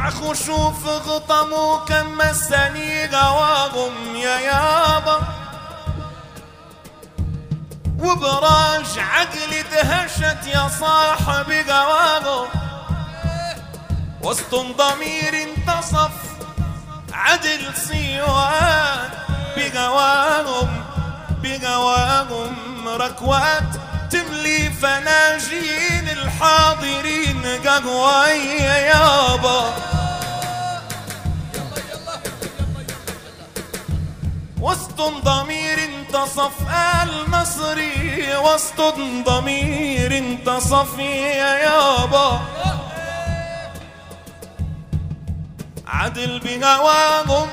اخو شوف غطموا كم مسني قواهم يا يابا، وبراج عقلي دهشت يا صاحبي قواهم، وسط ضمير انتصف عدل صيوان بقواهم ركوات تملي فناجين الحاضرين قهوة يا يابا. وسط ضمير انتصف المصري، وسط ضمير انتصف يا يابا، عدل بهواهم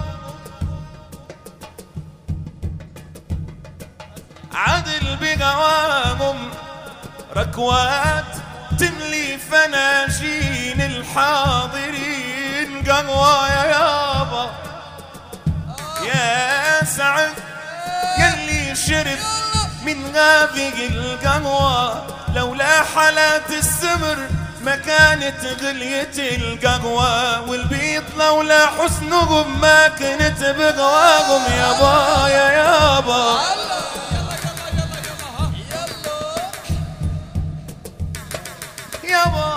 عدل بهواهم ركوات تملي فناجين الحاضرين قهوة يا يابا. يا سعد يلي شرب من هذه القهوة، لولا حالات السمر ما كانت غليت القهوة، والبيض لولا حسنهم ما كنت بغواهم يابا يا يابا. يابا